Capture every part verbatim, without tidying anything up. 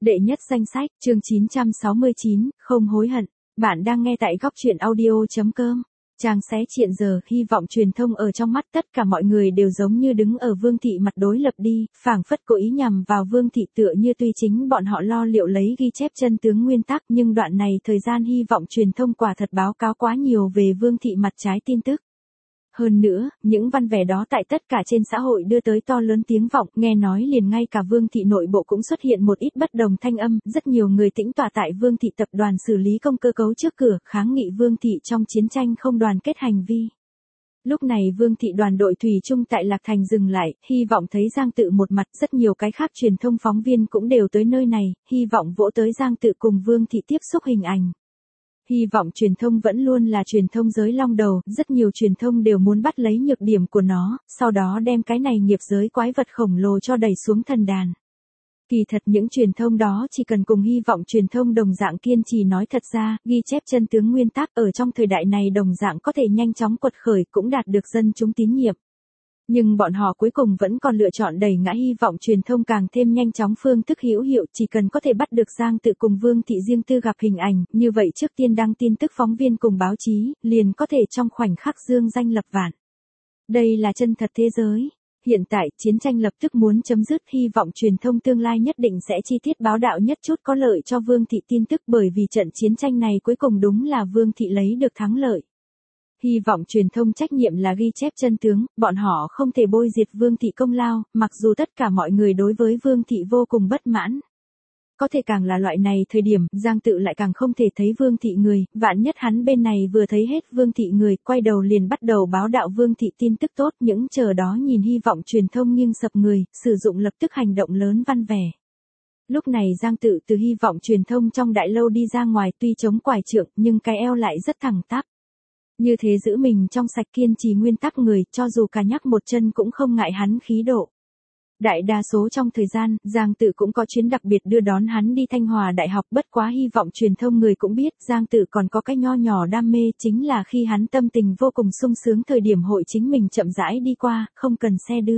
Đệ nhất danh sách, chương chín trăm sáu mươi chín, không hối hận. Bạn đang nghe tại góc truyện audio.com. Trang xé hiện giờ, hy vọng truyền thông ở trong mắt tất cả mọi người đều giống như đứng ở Vương Thị mặt đối lập đi, phảng phất cố ý nhằm vào Vương Thị, tựa như tuy chính bọn họ lo liệu lấy ghi chép chân tướng nguyên tắc, nhưng đoạn này thời gian hy vọng truyền thông quả thật báo cáo quá nhiều về Vương Thị mặt trái tin tức. Hơn nữa, những văn vẻ đó tại tất cả trên xã hội đưa tới to lớn tiếng vọng, nghe nói liền ngay cả Vương Thị nội bộ cũng xuất hiện một ít bất đồng thanh âm, rất nhiều người tĩnh tọa tại Vương Thị tập đoàn xử lý công cơ cấu trước cửa, kháng nghị Vương Thị trong chiến tranh không đoàn kết hành vi. Lúc này Vương Thị đoàn đội thủy chung tại Lạc Thành dừng lại, hy vọng thấy Giang Tự một mặt, rất nhiều cái khác truyền thông phóng viên cũng đều tới nơi này, hy vọng vỗ tới Giang Tự cùng Vương Thị tiếp xúc hình ảnh. Hy vọng truyền thông vẫn luôn là truyền thông giới long đầu, rất nhiều truyền thông đều muốn bắt lấy nhược điểm của nó, sau đó đem cái này nghiệp giới quái vật khổng lồ cho đẩy xuống thần đàn. Kỳ thật những truyền thông đó chỉ cần cùng hy vọng truyền thông đồng dạng kiên trì nói thật ra, ghi chép chân tướng nguyên tắc ở trong thời đại này đồng dạng có thể nhanh chóng quật khởi cũng đạt được dân chúng tín nhiệm. Nhưng bọn họ cuối cùng vẫn còn lựa chọn đẩy ngã hy vọng truyền thông càng thêm nhanh chóng phương thức hữu hiệu, chỉ cần có thể bắt được Giang Tự cùng Vương Thị riêng tư gặp hình ảnh, như vậy trước tiên đăng tin tức phóng viên cùng báo chí, liền có thể trong khoảnh khắc dương danh lập vạn. Đây là chân thật thế giới. Hiện tại, chiến tranh lập tức muốn chấm dứt, hy vọng truyền thông tương lai nhất định sẽ chi tiết báo đạo nhất chút có lợi cho Vương Thị tin tức, bởi vì trận chiến tranh này cuối cùng đúng là Vương Thị lấy được thắng lợi. Hy vọng truyền thông trách nhiệm là ghi chép chân tướng, bọn họ không thể bôi diệt Vương Thị công lao, mặc dù tất cả mọi người đối với Vương Thị vô cùng bất mãn. Có thể càng là loại này thời điểm, Giang Tự lại càng không thể thấy Vương Thị người, vạn nhất hắn bên này vừa thấy hết Vương Thị người, quay đầu liền bắt đầu báo đạo Vương Thị tin tức tốt, những chờ đó nhìn hy vọng truyền thông nghiêng sập người, sử dụng lập tức hành động lớn văn vẻ. Lúc này Giang Tự từ hy vọng truyền thông trong đại lâu đi ra ngoài, tuy chống quải trượng, nhưng cái eo lại rất thẳng tắp. Như thế giữ mình trong sạch kiên trì nguyên tắc người, cho dù cả nhắc một chân cũng không ngại hắn khí độ. Đại đa số trong thời gian, Giang Tự cũng có chuyến đặc biệt đưa đón hắn đi Thanh Hòa Đại học, bất quá hy vọng truyền thông người cũng biết, Giang Tự còn có cái nho nhỏ đam mê, chính là khi hắn tâm tình vô cùng sung sướng thời điểm hội chính mình chậm rãi đi qua, không cần xe đưa.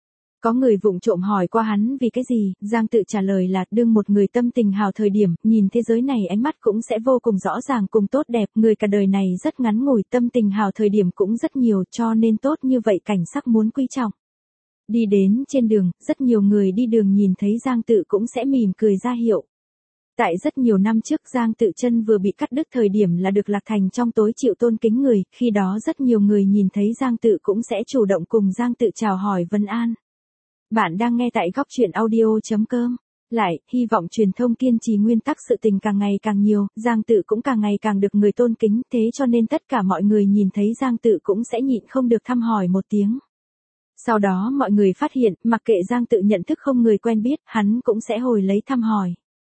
Có người vụng trộm hỏi qua hắn vì cái gì, Giang Tự trả lời là, đương một người tâm tình hào thời điểm, nhìn thế giới này ánh mắt cũng sẽ vô cùng rõ ràng cùng tốt đẹp, người cả đời này rất ngắn ngủi, tâm tình hào thời điểm cũng rất nhiều, cho nên tốt như vậy cảnh sắc muốn quý trọng. Đi đến trên đường, rất nhiều người đi đường nhìn thấy Giang Tự cũng sẽ mỉm cười ra hiệu. Tại rất nhiều năm trước Giang Tự chân vừa bị cắt đứt thời điểm là được Lạc Thành trong tối chịu tôn kính người, khi đó rất nhiều người nhìn thấy Giang Tự cũng sẽ chủ động cùng Giang Tự chào hỏi vân an. Bạn đang nghe tại góc truyện audio.com. Lại, hy vọng truyền thông kiên trì nguyên tắc sự tình càng ngày càng nhiều, Giang Tự cũng càng ngày càng được người tôn kính, thế cho nên tất cả mọi người nhìn thấy Giang Tự cũng sẽ nhịn không được thăm hỏi một tiếng. Sau đó mọi người phát hiện, mặc kệ Giang Tự nhận thức không người quen biết, hắn cũng sẽ hồi lấy thăm hỏi.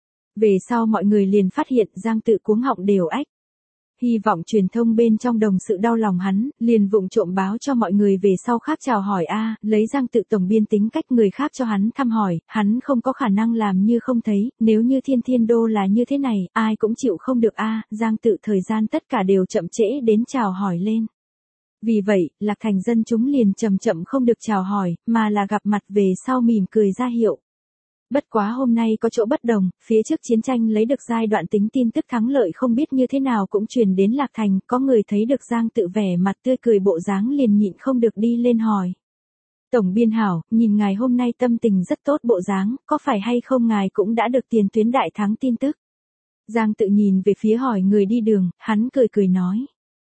Về sau mọi người liền phát hiện Giang Tự cuống họng đều ách. Hy vọng truyền thông bên trong đồng sự đau lòng hắn, liền vụng trộm báo cho mọi người về sau khác chào hỏi a, lấy Giang Tự tổng biên tính cách người khác cho hắn thăm hỏi, hắn không có khả năng làm như không thấy, nếu như Thiên Thiên Đô là như thế này, ai cũng chịu không được a, Giang Tự thời gian tất cả đều chậm trễ đến chào hỏi lên. Vì vậy, Lạc Thành dân chúng liền chậm chậm không được chào hỏi, mà là gặp mặt về sau mỉm cười ra hiệu. Bất quá hôm nay có chỗ bất đồng, phía trước chiến tranh lấy được giai đoạn tính tin tức thắng lợi không biết như thế nào cũng truyền đến Lạc Thành, có người thấy được Giang Tự vẻ mặt tươi cười bộ dáng liền nhịn không được đi lên hỏi. Tổng biên hảo, nhìn ngài hôm nay tâm tình rất tốt bộ dáng, có phải hay không ngài cũng đã được tiền tuyến đại thắng tin tức? Giang Tự nhìn về phía hỏi người đi đường, hắn cười cười nói.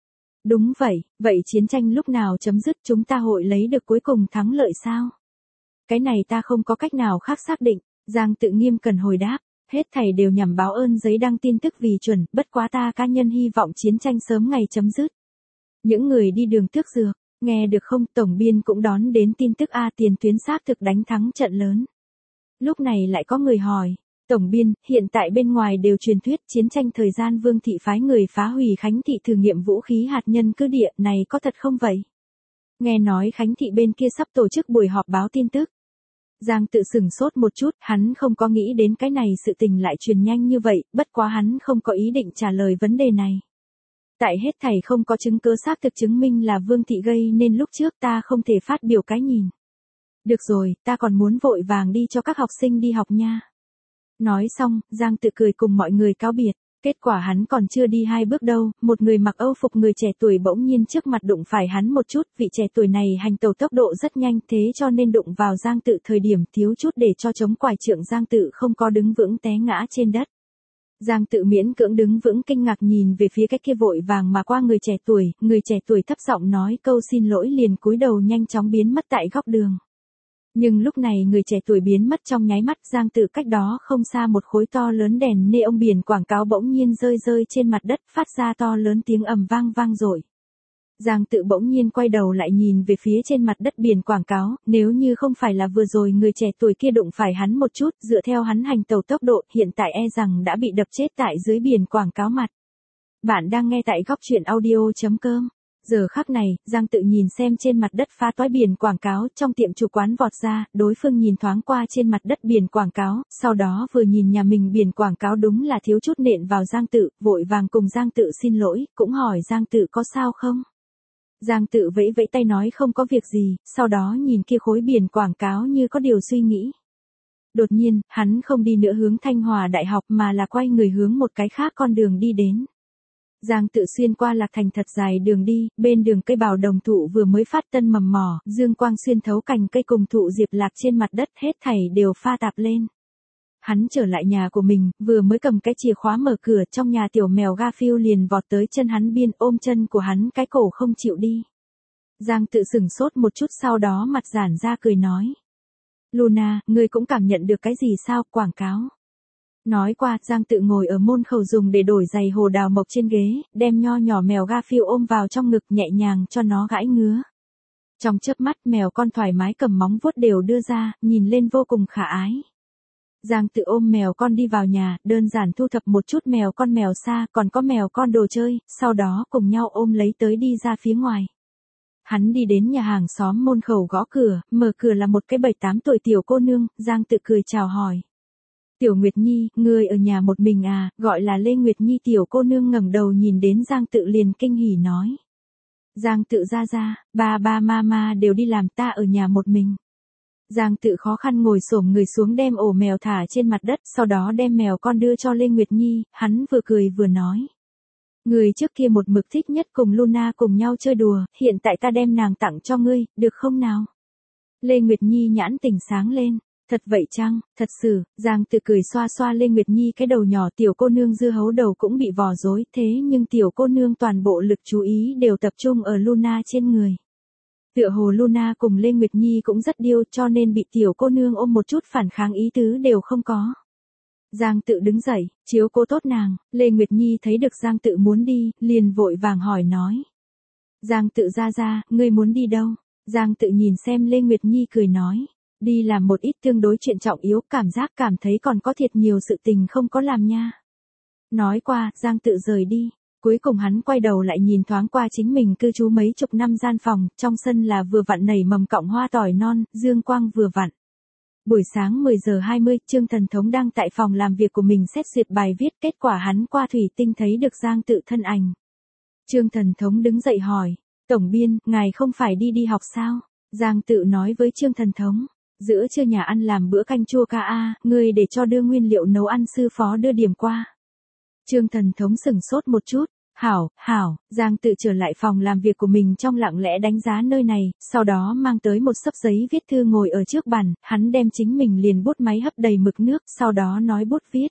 Đúng vậy, vậy chiến tranh lúc nào chấm dứt chúng ta hội lấy được cuối cùng thắng lợi sao? Cái này ta không có cách nào khác xác định. Giang Tự nghiêm cần hồi đáp, hết thảy đều nhằm báo ơn giấy đăng tin tức vì chuẩn, bất quá ta cá nhân hy vọng chiến tranh sớm ngày chấm dứt. Những người đi đường tước dược, nghe được không, tổng biên cũng đón đến tin tức a tiền tuyến xác thực đánh thắng trận lớn. Lúc này lại có người hỏi, tổng biên, hiện tại bên ngoài đều truyền thuyết chiến tranh thời gian Vương Thị phái người phá hủy Khánh Thị thử nghiệm vũ khí hạt nhân cứ địa, này có thật không vậy? Nghe nói Khánh Thị bên kia sắp tổ chức buổi họp báo tin tức. Giang Tự sửng sốt một chút, hắn không có nghĩ đến cái này sự tình lại truyền nhanh như vậy, bất quá hắn không có ý định trả lời vấn đề này. Tại hết thảy không có chứng cứ xác thực chứng minh là Vương Thị gây nên lúc trước ta không thể phát biểu cái nhìn. Được rồi, ta còn muốn vội vàng đi cho các học sinh đi học nha. Nói xong, Giang Tự cười cùng mọi người cáo biệt. Kết quả hắn còn chưa đi hai bước đâu, một người mặc âu phục người trẻ tuổi bỗng nhiên trước mặt đụng phải hắn một chút, vị trẻ tuổi này hành tẩu tốc độ rất nhanh thế cho nên đụng vào Giang Tự thời điểm thiếu chút để cho chống quải trượng Giang Tự không có đứng vững té ngã trên đất. Giang Tự miễn cưỡng đứng vững kinh ngạc nhìn về phía cái kia vội vàng mà qua người trẻ tuổi, người trẻ tuổi thấp giọng nói câu xin lỗi liền cúi đầu nhanh chóng biến mất tại góc đường. Nhưng lúc này người trẻ tuổi biến mất trong nháy mắt, Giang Tự cách đó không xa một khối to lớn đèn neon biển quảng cáo bỗng nhiên rơi rơi trên mặt đất phát ra to lớn tiếng ầm vang vang dội. Giang Tự bỗng nhiên quay đầu lại nhìn về phía trên mặt đất biển quảng cáo, nếu như không phải là vừa rồi người trẻ tuổi kia đụng phải hắn một chút, dựa theo hắn hành tàu tốc độ, hiện tại e rằng đã bị đập chết tại dưới biển quảng cáo mặt. Bạn đang nghe tại góc truyện audio chấm com. Giờ khắc này, Giang Tự nhìn xem trên mặt đất phá toái biển quảng cáo, trong tiệm chủ quán vọt ra, đối phương nhìn thoáng qua trên mặt đất biển quảng cáo, sau đó vừa nhìn nhà mình biển quảng cáo đúng là thiếu chút nện vào Giang Tự, vội vàng cùng Giang Tự xin lỗi, cũng hỏi Giang Tự có sao không. Giang Tự vẫy vẫy tay nói không có việc gì, sau đó nhìn kia khối biển quảng cáo như có điều suy nghĩ. Đột nhiên, hắn không đi nữa hướng Thanh Hòa Đại học mà là quay người hướng một cái khác con đường đi đến. Giang Tự xuyên qua Lạc Thành thật dài đường đi, bên đường cây bào đồng thụ vừa mới phát tân mầm mỏ, dương quang xuyên thấu cành cây cùng thụ diệp lạc trên mặt đất hết thảy đều pha tạp lên. Hắn trở lại nhà của mình, vừa mới cầm cái chìa khóa mở cửa, trong nhà tiểu mèo Garfield liền vọt tới chân hắn biên ôm chân của hắn cái cổ không chịu đi. Giang Tự sửng sốt một chút sau đó mặt giãn ra cười nói. Luna, ngươi cũng cảm nhận được cái gì sao, quảng cáo. Nói qua, Giang Tự ngồi ở môn khẩu dùng để đổi giày hồ đào mộc trên ghế, đem nho nhỏ mèo Garfield ôm vào trong ngực nhẹ nhàng cho nó gãi ngứa. Trong chớp mắt mèo con thoải mái cầm móng vuốt đều đưa ra, nhìn lên vô cùng khả ái. Giang Tự ôm mèo con đi vào nhà, đơn giản thu thập một chút mèo con mèo xa, còn có mèo con đồ chơi, sau đó cùng nhau ôm lấy tới đi ra phía ngoài. Hắn đi đến nhà hàng xóm môn khẩu gõ cửa, mở cửa là một cái bảy tám tuổi tiểu cô nương, Giang Tự cười chào hỏi. Tiểu Nguyệt Nhi, ngươi ở nhà một mình à, gọi là Lê Nguyệt Nhi. Tiểu cô nương ngẩng đầu nhìn đến Giang Tự liền kinh hỉ nói. Giang Tự ra ra, ba ba mama đều đi làm, ta ở nhà một mình. Giang Tự khó khăn ngồi xổm người xuống đem ổ mèo thả trên mặt đất, sau đó đem mèo con đưa cho Lê Nguyệt Nhi, hắn vừa cười vừa nói. Người trước kia một mực thích nhất cùng Luna cùng nhau chơi đùa, hiện tại ta đem nàng tặng cho ngươi, được không nào? Lê Nguyệt Nhi nhãn tỉnh sáng lên. Thật vậy chăng, thật sự, Giang Tự cười xoa xoa Lê Nguyệt Nhi cái đầu nhỏ, tiểu cô nương dưa hấu đầu cũng bị vò rối, thế nhưng tiểu cô nương toàn bộ lực chú ý đều tập trung ở Luna trên người. Tựa hồ Luna cùng Lê Nguyệt Nhi cũng rất điêu cho nên bị tiểu cô nương ôm một chút phản kháng ý tứ đều không có. Giang Tự đứng dậy, chiếu cố tốt nàng, Lê Nguyệt Nhi thấy được Giang Tự muốn đi, liền vội vàng hỏi nói. Giang Tự ra ra, ngươi muốn đi đâu? Giang Tự nhìn xem Lê Nguyệt Nhi cười nói. Đi làm một ít tương đối chuyện trọng yếu, cảm giác cảm thấy còn có thiệt nhiều sự tình không có làm nha. Nói qua, Giang Tự rời đi. Cuối cùng hắn quay đầu lại nhìn thoáng qua chính mình cư trú mấy chục năm gian phòng, trong sân là vừa vặn nảy mầm cọng hoa tỏi non, dương quang vừa vặn. Buổi sáng mười giờ hai mươi, Trương Thần Thống đang tại phòng làm việc của mình xét duyệt bài viết, kết quả hắn qua thủy tinh thấy được Giang Tự thân ảnh. Trương Thần Thống đứng dậy hỏi, Tổng biên, ngài không phải đi đi học sao? Giang Tự nói với Trương Thần Thống. Giữa trưa nhà ăn làm bữa canh chua ca a, ngươi để cho đưa nguyên liệu nấu ăn sư phó đưa điểm qua. Trương Thần Thống sửng sốt một chút, hảo, hảo, Giang Tự trở lại phòng làm việc của mình trong lặng lẽ đánh giá nơi này, sau đó mang tới một xấp giấy viết thư ngồi ở trước bàn, hắn đem chính mình liền bút máy hấp đầy mực nước, sau đó nói bút viết.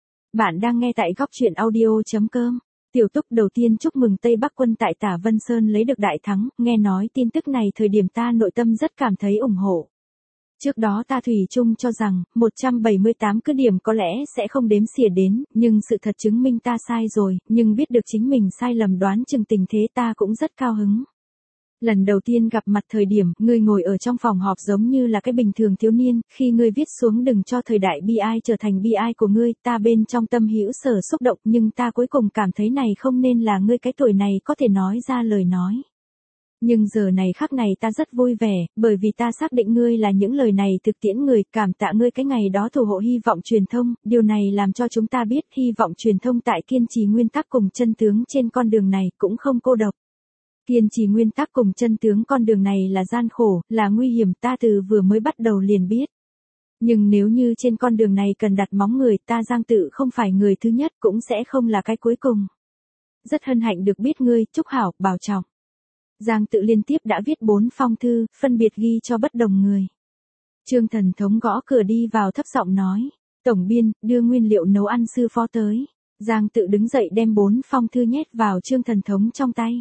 Bạn đang nghe tại góc truyện audio chấm com. Tiểu Túc đầu tiên chúc mừng Tây Bắc quân tại Tả Vân Sơn lấy được đại thắng, nghe nói tin tức này thời điểm ta nội tâm rất cảm thấy ủng hộ. Trước đó ta thủy chung cho rằng, một trăm bảy mươi tám cứ điểm có lẽ sẽ không đếm xỉa đến, nhưng sự thật chứng minh ta sai rồi, nhưng biết được chính mình sai lầm đoán chừng tình thế ta cũng rất cao hứng. Lần đầu tiên gặp mặt thời điểm, ngươi ngồi ở trong phòng họp giống như là cái bình thường thiếu niên, khi ngươi viết xuống đừng cho thời đại bi ai trở thành bi ai của ngươi, ta bên trong tâm hữu sở xúc động nhưng ta cuối cùng cảm thấy này không nên là ngươi cái tuổi này có thể nói ra lời nói. Nhưng giờ này khắc này ta rất vui vẻ, bởi vì ta xác định ngươi là những lời này thực tiễn người, cảm tạ ngươi cái ngày đó thủ hộ hy vọng truyền thông, điều này làm cho chúng ta biết hy vọng truyền thông tại kiên trì nguyên tắc cùng chân tướng trên con đường này cũng không cô độc. Kiên trì nguyên tắc cùng chân tướng con đường này là gian khổ, là nguy hiểm ta từ vừa mới bắt đầu liền biết. Nhưng nếu như trên con đường này cần đặt móng người, ta Giang Tự không phải người thứ nhất, cũng sẽ không là cái cuối cùng. Rất hân hạnh được biết ngươi, chúc hảo, bảo trọng. Giang Tự liên tiếp đã viết bốn phong thư, phân biệt ghi cho bất đồng người. Trương Thần Thống gõ cửa đi vào thấp giọng nói. Tổng biên, đưa nguyên liệu nấu ăn sư phó tới. Giang Tự đứng dậy đem bốn phong thư nhét vào Trương Thần Thống trong tay.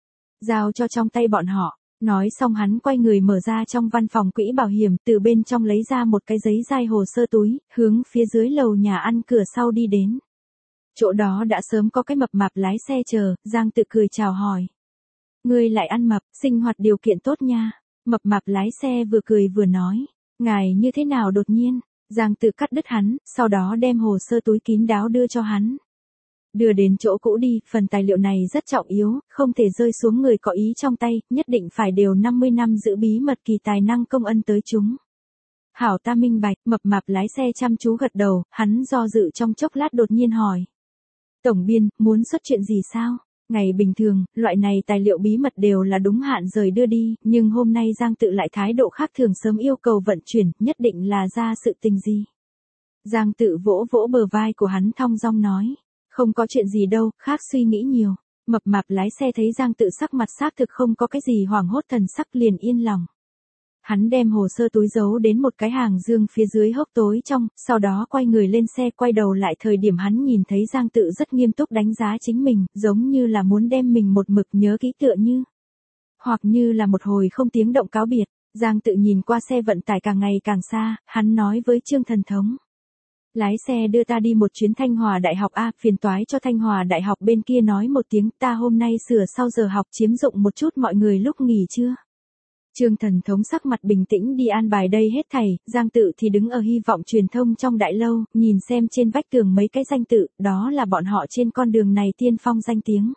Giao cho trong tay bọn họ. Nói xong hắn quay người mở ra trong văn phòng quỹ bảo hiểm, từ bên trong lấy ra một cái giấy dai hồ sơ túi, hướng phía dưới lầu nhà ăn cửa sau đi đến. Chỗ đó đã sớm có cái mập mạp lái xe chờ, Giang Tự cười chào hỏi. Ngươi lại ăn mập, sinh hoạt điều kiện tốt nha. Mập mạp lái xe vừa cười vừa nói. Ngài như thế nào đột nhiên? Giang Tự cắt đứt hắn, sau đó đem hồ sơ túi kín đáo đưa cho hắn. Đưa đến chỗ cũ đi, phần tài liệu này rất trọng yếu, không thể rơi xuống người có ý trong tay, nhất định phải đều năm mươi năm giữ bí mật kỳ tài năng công ân tới chúng. Hảo ta minh bạch, mập mạp lái xe chăm chú gật đầu, hắn do dự trong chốc lát đột nhiên hỏi. Tổng biên, muốn xuất chuyện gì sao? Ngày bình thường, loại này tài liệu bí mật đều là đúng hạn rời đưa đi, nhưng hôm nay Giang Tự lại thái độ khác thường sớm yêu cầu vận chuyển, nhất định là ra sự tình gì. Giang Tự vỗ vỗ bờ vai của hắn thong dong nói. Không có chuyện gì đâu, khác suy nghĩ nhiều. Mập mạp lái xe thấy Giang Tự sắc mặt xác thực không có cái gì hoảng hốt thần sắc liền yên lòng. Hắn đem hồ sơ túi giấu đến một cái hàng dương phía dưới hốc tối trong, sau đó quay người lên xe quay đầu lại thời điểm hắn nhìn thấy Giang Tự rất nghiêm túc đánh giá chính mình, giống như là muốn đem mình một mực nhớ kỹ tựa như. Hoặc như là một hồi không tiếng động cáo biệt, Giang Tự nhìn qua xe vận tải càng ngày càng xa, hắn nói với Trương Thần Thống. Lái xe đưa ta đi một chuyến Thanh Hòa Đại học A, phiền toái cho Thanh Hòa Đại học bên kia nói một tiếng, ta hôm nay sửa sau giờ học chiếm dụng một chút mọi người lúc nghỉ trưa. Trương Thần Thống sắc mặt bình tĩnh đi an bài đây hết thảy, Giang Tự thì đứng ở hy vọng truyền thông trong đại lâu, nhìn xem trên vách tường mấy cái danh tự, đó là bọn họ trên con đường này tiên phong danh tiếng.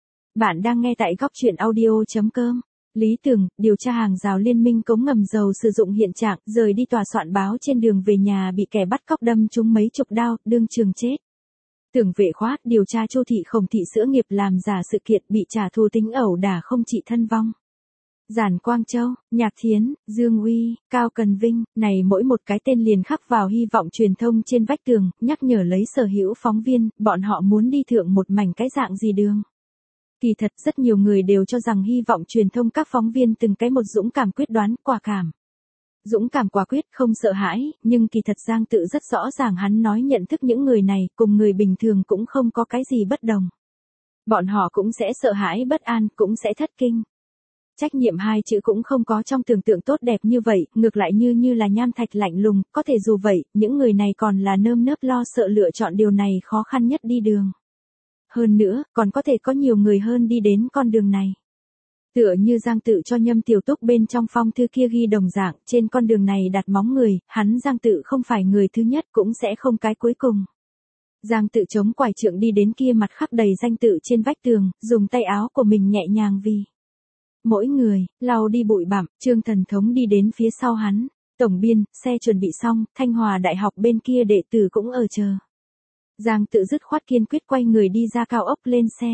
Bạn đang nghe tại góc truyện audio chấm com. Lý Tưởng, điều tra hàng rào liên minh cống ngầm dầu sử dụng hiện trạng, rời đi tòa soạn báo trên đường về nhà bị kẻ bắt cóc đâm trúng mấy chục đao, đương trường chết. Tưởng Vệ Khoát, điều tra Chu thị Khổng thị sữa nghiệp làm giả sự kiện bị trả thù tính ẩu đả không trị thân vong. Giản Quang Châu, Nhạc Thiến, Dương Uy, Cao Cần Vinh, này mỗi một cái tên liền khắc vào hy vọng truyền thông trên vách tường, nhắc nhở lấy sở hữu phóng viên, bọn họ muốn đi thượng một mảnh cái dạng gì đường. Kỳ thật rất nhiều người đều cho rằng hy vọng truyền thông các phóng viên từng cái một dũng cảm quyết đoán, quả cảm. Dũng cảm quả quyết không sợ hãi, nhưng kỳ thật Giang Tự rất rõ ràng hắn nói nhận thức những người này cùng người bình thường cũng không có cái gì bất đồng. Bọn họ cũng sẽ sợ hãi bất an, cũng sẽ thất kinh. Trách nhiệm hai chữ cũng không có trong tưởng tượng tốt đẹp như vậy, ngược lại như như là nham thạch lạnh lùng, có thể dù vậy, những người này còn là nơm nớp lo sợ lựa chọn điều này khó khăn nhất đi đường. Hơn nữa, còn có thể có nhiều người hơn đi đến con đường này. Tựa như Giang Tự cho Nhâm Tiểu Túc bên trong phong thư kia ghi đồng dạng, trên con đường này đặt móng người, hắn Giang Tự không phải người thứ nhất cũng sẽ không cái cuối cùng. Giang Tự chống quải trượng đi đến kia mặt khắc đầy danh tự trên vách tường, dùng tay áo của mình nhẹ nhàng vì mỗi người, lau đi bụi bặm, Trương Thần Thống đi đến phía sau hắn. Tổng biên, xe chuẩn bị xong, Thanh Hòa Đại học bên kia đệ tử cũng ở chờ. Giang Tự dứt khoát kiên quyết quay người đi ra cao ốc lên xe.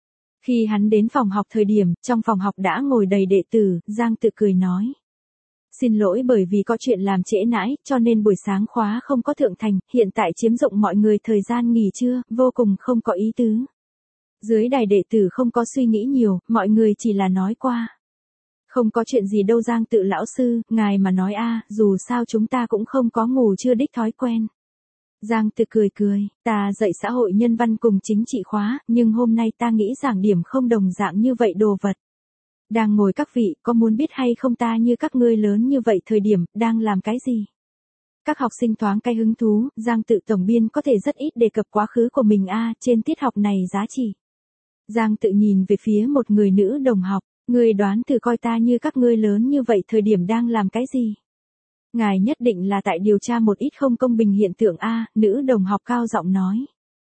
Khi hắn đến phòng học thời điểm, trong phòng học đã ngồi đầy đệ tử, Giang Tự cười nói. Xin lỗi bởi vì có chuyện làm trễ nãi, cho nên buổi sáng khóa không có thượng thành, hiện tại chiếm dụng mọi người thời gian nghỉ trưa, vô cùng không có ý tứ. Dưới đài đệ tử không có suy nghĩ nhiều, mọi người chỉ là nói qua. Không có chuyện gì đâu Giang Tự lão sư, ngài mà nói a, dù sao chúng ta cũng không có ngủ chưa đích thói quen. Giang Tự cười cười, ta dạy xã hội nhân văn cùng chính trị khóa, nhưng hôm nay ta nghĩ giảng điểm không đồng dạng như vậy đồ vật. Đang ngồi các vị, có muốn biết hay không ta như các ngươi lớn như vậy thời điểm, đang làm cái gì? Các học sinh thoáng cái hứng thú, Giang Tự tổng biên có thể rất ít đề cập quá khứ của mình a, trên tiết học này giá trị. Giang Tự nhìn về phía một người nữ đồng học, ngươi đoán thử coi ta như các ngươi lớn như vậy thời điểm đang làm cái gì? Ngài nhất định là tại điều tra một ít không công bình hiện tượng a, nữ đồng học cao giọng nói.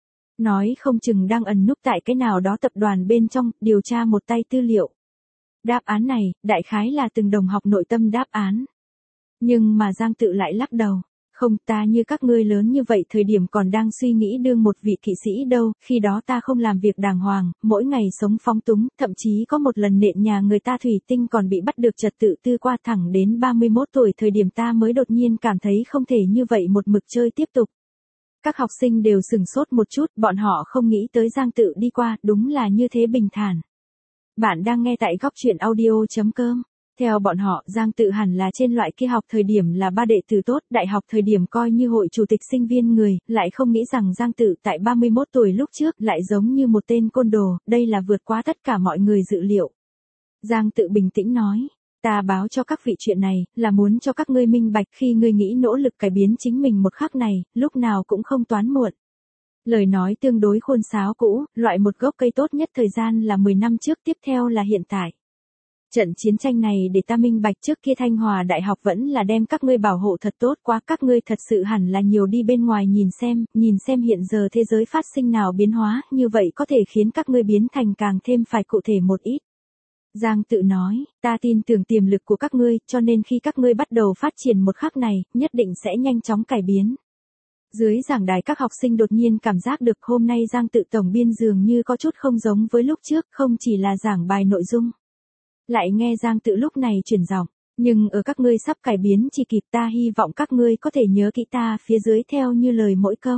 Nói không chừng đang ẩn núp tại cái nào đó tập đoàn bên trong, điều tra một tay tư liệu. Đáp án này, đại khái là từng đồng học nội tâm đáp án. Nhưng mà Giang Tự lại lắc đầu. Không, ta như các ngươi lớn như vậy thời điểm còn đang suy nghĩ đương một vị kỵ sĩ đâu, khi đó ta không làm việc đàng hoàng, mỗi ngày sống phóng túng, thậm chí có một lần nện nhà người ta thủy tinh còn bị bắt được trật tự tư qua thẳng đến ba mươi mốt tuổi thời điểm ta mới đột nhiên cảm thấy không thể như vậy một mực chơi tiếp tục. Các học sinh đều sửng sốt một chút, bọn họ không nghĩ tới Giang Tự đi qua, đúng là như thế bình thản. Bạn đang nghe tại góc truyện audio.com. Theo bọn họ, Giang Tự hẳn là trên loại kia học thời điểm là ba đệ tử tốt, đại học thời điểm coi như hội chủ tịch sinh viên người, lại không nghĩ rằng Giang Tự tại ba mươi mốt tuổi lúc trước lại giống như một tên côn đồ, đây là vượt quá tất cả mọi người dự liệu. Giang Tự bình tĩnh nói, ta báo cho các vị chuyện này, là muốn cho các ngươi minh bạch khi ngươi nghĩ nỗ lực cải biến chính mình một khắc này, lúc nào cũng không toán muộn. Lời nói tương đối khuôn sáo cũ, loại một gốc cây tốt nhất thời gian là mười năm trước, tiếp theo là hiện tại. Trận chiến tranh này để ta minh bạch trước kia Thanh Hòa Đại học vẫn là đem các ngươi bảo hộ thật tốt quá, các ngươi thật sự hẳn là nhiều đi bên ngoài nhìn xem, nhìn xem hiện giờ thế giới phát sinh nào biến hóa, như vậy có thể khiến các ngươi biến thành càng thêm phải cụ thể một ít. Giang Tự nói, ta tin tưởng tiềm lực của các ngươi, cho nên khi các ngươi bắt đầu phát triển một khắc này, nhất định sẽ nhanh chóng cải biến. Dưới giảng đài các học sinh đột nhiên cảm giác được hôm nay Giang Tự tổng biên dường như có chút không giống với lúc trước, không chỉ là giảng bài nội dung. Lại nghe Giang Tự lúc này chuyển giọng, nhưng ở các ngươi sắp cải biến chỉ kịp, ta hy vọng các ngươi có thể nhớ kỹ ta phía dưới theo như lời mỗi câu.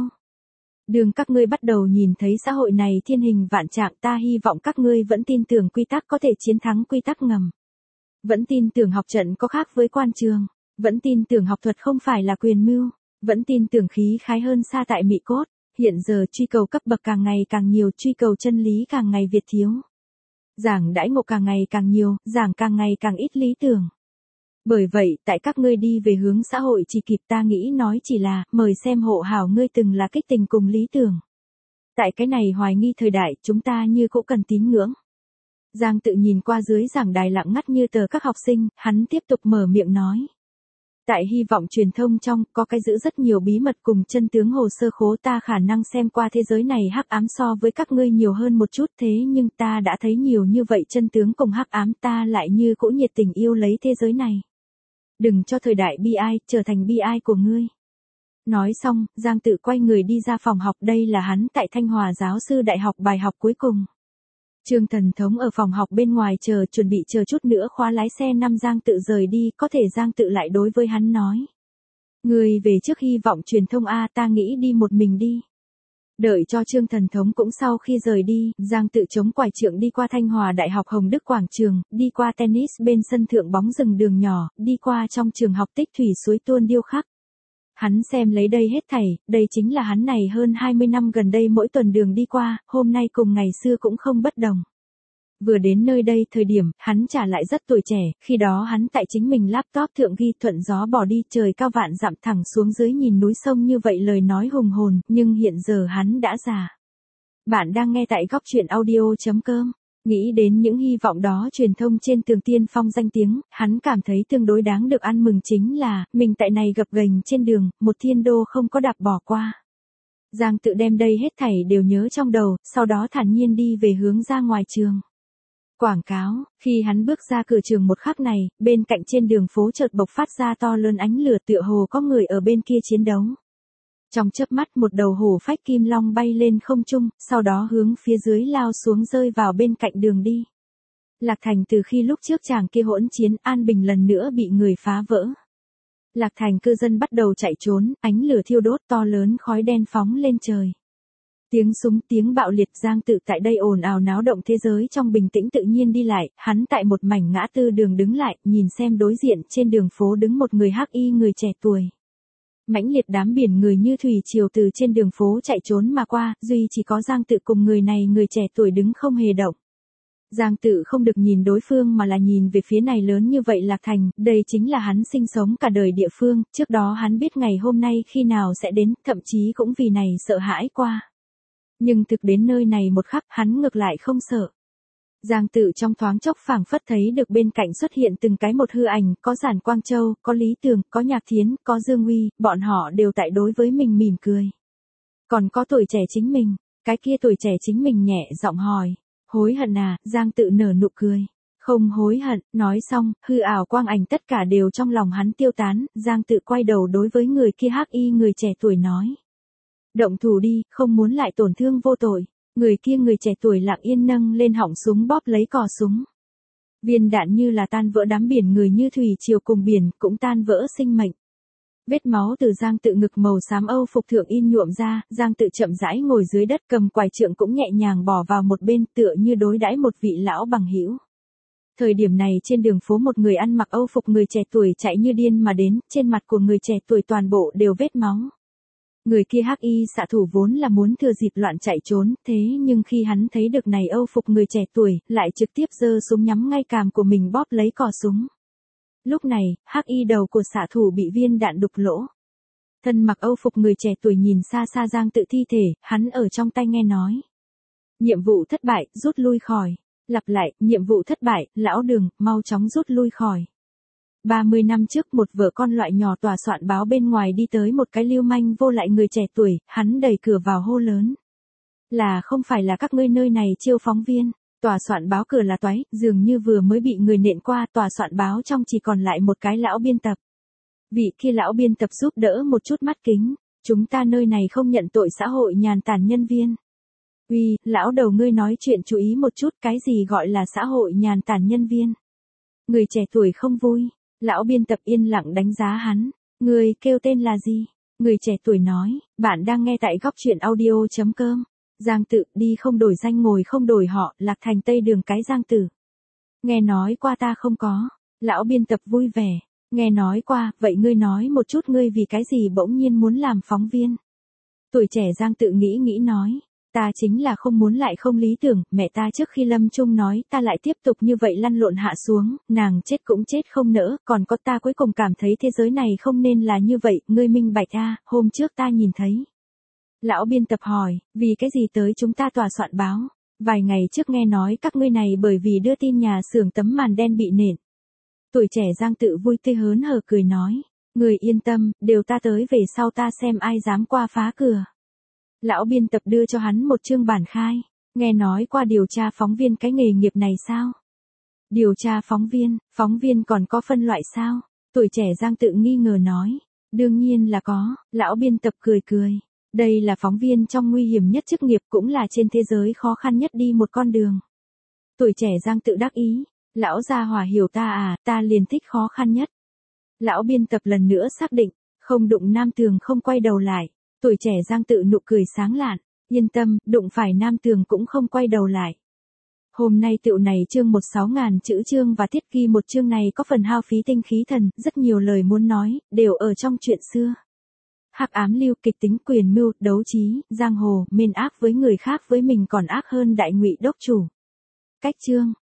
Đường các ngươi bắt đầu nhìn thấy xã hội này thiên hình vạn trạng, ta hy vọng các ngươi vẫn tin tưởng quy tắc có thể chiến thắng quy tắc ngầm. Vẫn tin tưởng học trận có khác với quan trường, vẫn tin tưởng học thuật không phải là quyền mưu, vẫn tin tưởng khí khái hơn xa tại mị cốt, hiện giờ truy cầu cấp bậc càng ngày càng nhiều, truy cầu chân lý càng ngày việt thiếu. Giảng đãi ngộ càng ngày càng nhiều, giảng càng ngày càng ít lý tưởng. Bởi vậy, tại các ngươi đi về hướng xã hội chỉ kịp, ta nghĩ nói chỉ là, mời xem hộ hảo ngươi từng là kích tình cùng lý tưởng. Tại cái này hoài nghi thời đại, chúng ta như cũng cần tín ngưỡng. Giang Tự nhìn qua dưới giảng đài lặng ngắt như tờ các học sinh, hắn tiếp tục mở miệng nói. Tại hy vọng truyền thông trong, có cái giữ rất nhiều bí mật cùng chân tướng hồ sơ khố, ta khả năng xem qua thế giới này hắc ám so với các ngươi nhiều hơn một chút, thế nhưng ta đã thấy nhiều như vậy chân tướng cùng hắc ám, ta lại như cũ nhiệt tình yêu lấy thế giới này. Đừng cho thời đại bi ai, trở thành bi ai của ngươi. Nói xong, Giang Tự quay người đi ra phòng học, đây là hắn tại Thanh Hòa giáo sư đại học bài học cuối cùng. Trương Thần Thống ở phòng học bên ngoài chờ, chuẩn bị chờ chút nữa khóa lái xe năm Giang Tự rời đi, có thể Giang Tự lại đối với hắn nói. Người về trước hy vọng truyền thông A, ta nghĩ đi một mình đi. Đợi cho Trương Thần Thống cũng sau khi rời đi, Giang Tự chống quải trượng đi qua Thanh Hòa Đại học Hồng Đức Quảng Trường, đi qua tennis bên sân thượng bóng rừng đường nhỏ, đi qua trong trường học tích thủy suối tuôn điêu khắc. Hắn xem lấy đây hết thảy, đây chính là hắn này hơn hai mươi năm gần đây mỗi tuần đường đi qua, hôm nay cùng ngày xưa cũng không bất đồng. Vừa đến nơi đây thời điểm, hắn trả lại rất tuổi trẻ, khi đó hắn tại chính mình laptop thượng ghi thuận gió bỏ đi, trời cao vạn dặm thẳng xuống dưới nhìn núi sông như vậy lời nói hùng hồn, nhưng hiện giờ hắn đã già. Bạn đang nghe tại góc truyện audio.com. Nghĩ đến những hy vọng đó truyền thông trên tường tiên phong danh tiếng, hắn cảm thấy tương đối đáng được ăn mừng chính là, mình tại này gập ghềnh trên đường, một thiên đô không có đạp bỏ qua. Giang Tự đem đây hết thảy đều nhớ trong đầu, sau đó thản nhiên đi về hướng ra ngoài trường. Quảng cáo, khi hắn bước ra cửa trường một khắc này, bên cạnh trên đường phố chợt bộc phát ra to lớn ánh lửa tựa hồ có người ở bên kia chiến đấu. Trong chớp mắt một đầu hổ phách kim long bay lên không trung, sau đó hướng phía dưới lao xuống rơi vào bên cạnh đường đi. Lạc Thành từ khi lúc trước chàng kia hỗn chiến, an bình lần nữa bị người phá vỡ. Lạc Thành cư dân bắt đầu chạy trốn, ánh lửa thiêu đốt to lớn khói đen phóng lên trời. Tiếng súng tiếng bạo liệt Giang Tự tại đây ồn ào náo động thế giới trong bình tĩnh tự nhiên đi lại, hắn tại một mảnh ngã tư đường đứng lại, nhìn xem đối diện trên đường phố đứng một người hắc y người trẻ tuổi. Mãnh liệt đám biển người như thủy triều từ trên đường phố chạy trốn mà qua, duy chỉ có Giang Tự cùng người này người trẻ tuổi đứng không hề động. Giang Tự không được nhìn đối phương mà là nhìn về phía này lớn như vậy Lạc Thành, đây chính là hắn sinh sống cả đời địa phương, trước đó hắn biết ngày hôm nay khi nào sẽ đến, thậm chí cũng vì này sợ hãi qua. Nhưng thực đến nơi này một khắc hắn ngược lại không sợ. Giang Tự trong thoáng chốc phảng phất thấy được bên cạnh xuất hiện từng cái một hư ảnh, có Giản Quang Châu, có Lý Tường, có Nhạc Thiến, có Dương Uy, bọn họ đều tại đối với mình mỉm cười. Còn có tuổi trẻ chính mình, cái kia tuổi trẻ chính mình nhẹ giọng hỏi, hối hận à, Giang Tự nở nụ cười. Không hối hận, nói xong, hư ảo quang ảnh tất cả đều trong lòng hắn tiêu tán, Giang Tự quay đầu đối với người kia hắc y người trẻ tuổi nói. Động thủ đi, không muốn lại tổn thương vô tội. Người kia người trẻ tuổi lặng yên nâng lên họng súng bóp lấy cò súng. Viên đạn như là tan vỡ đám biển người như thủy triều cùng biển, cũng tan vỡ sinh mệnh. Vết máu từ Giang Tự ngực màu xám Âu phục thượng in nhuộm ra, Giang Tự chậm rãi ngồi dưới đất cầm quải trượng cũng nhẹ nhàng bỏ vào một bên tựa như đối đãi một vị lão bằng hữu. Thời điểm này trên đường phố một người ăn mặc Âu phục người trẻ tuổi chạy như điên mà đến, trên mặt của người trẻ tuổi toàn bộ đều vết máu. Người kia hắc y xạ thủ vốn là muốn thừa dịp loạn chạy trốn, thế nhưng khi hắn thấy được này Âu phục người trẻ tuổi, lại trực tiếp giơ súng nhắm ngay càm của mình bóp lấy cò súng. Lúc này, hắc y đầu của xạ thủ bị viên đạn đục lỗ. Thân mặc Âu phục người trẻ tuổi nhìn xa xa Giang Tự thi thể, hắn ở trong tai nghe nói. Nhiệm vụ thất bại, rút lui khỏi. Lặp lại, nhiệm vụ thất bại, lão Đường, mau chóng rút lui khỏi. ba mươi năm trước một vợ con loại nhỏ tòa soạn báo bên ngoài đi tới một cái lưu manh vô lại người trẻ tuổi, hắn đẩy cửa vào hô lớn. Là không phải là các ngươi nơi này chiêu phóng viên, tòa soạn báo cửa là toái, dường như vừa mới bị người nện qua, tòa soạn báo trong chỉ còn lại một cái lão biên tập. Vị kia lão biên tập giúp đỡ một chút mắt kính, chúng ta nơi này không nhận tội xã hội nhàn tản nhân viên. Uy, lão đầu ngươi nói chuyện chú ý một chút, cái gì gọi là xã hội nhàn tản nhân viên. Người trẻ tuổi không vui, lão biên tập yên lặng đánh giá hắn, người kêu tên là gì? Người trẻ tuổi nói, bạn đang nghe tại góc truyện audio chấm com. Giang Tự, đi không đổi danh ngồi không đổi họ, Lạc Thành Tây đường cái Giang Tử. Nghe nói qua ta không có, lão biên tập vui vẻ, nghe nói qua, vậy ngươi nói một chút ngươi vì cái gì bỗng nhiên muốn làm phóng viên. Tuổi trẻ Giang Tự nghĩ nghĩ nói. Ta chính là không muốn lại không lý tưởng, mẹ ta trước khi lâm chung nói ta lại tiếp tục như vậy lăn lộn hạ xuống, nàng chết cũng chết không nỡ, còn có ta cuối cùng cảm thấy thế giới này không nên là như vậy, ngươi minh bạch a, hôm trước ta nhìn thấy. Lão biên tập hỏi, vì cái gì tới chúng ta tòa soạn báo, vài ngày trước nghe nói các ngươi này bởi vì đưa tin nhà xưởng tấm màn đen bị nện. Tuổi trẻ Giang Tự vui tươi hớn hở cười nói, người yên tâm, đều ta tới về sau ta xem ai dám qua phá cửa. Lão biên tập đưa cho hắn một chương bản khai, nghe nói qua điều tra phóng viên cái nghề nghiệp này sao? Điều tra phóng viên, phóng viên còn có phân loại sao? Tuổi trẻ Giang Tự nghi ngờ nói, đương nhiên là có, lão biên tập cười cười. Đây là phóng viên trong nguy hiểm nhất chức nghiệp cũng là trên thế giới khó khăn nhất đi một con đường. Tuổi trẻ Giang Tự đắc ý, lão gia hỏa hiểu ta à, ta liền thích khó khăn nhất. Lão biên tập lần nữa xác định, không đụng nam tường không quay đầu lại. Tuổi trẻ Giang Tự nụ cười sáng lạn, yên tâm, đụng phải nam tường cũng không quay đầu lại. Hôm nay tựu này chương một sáu ngàn chữ chương và thiết ghi một chương này có phần hao phí tinh khí thần, rất nhiều lời muốn nói, đều ở trong chuyện xưa. Hắc ám lưu kịch tính quyền mưu, đấu trí, giang hồ, mên ác với người khác với mình còn ác hơn đại ngụy đốc chủ. Cách chương,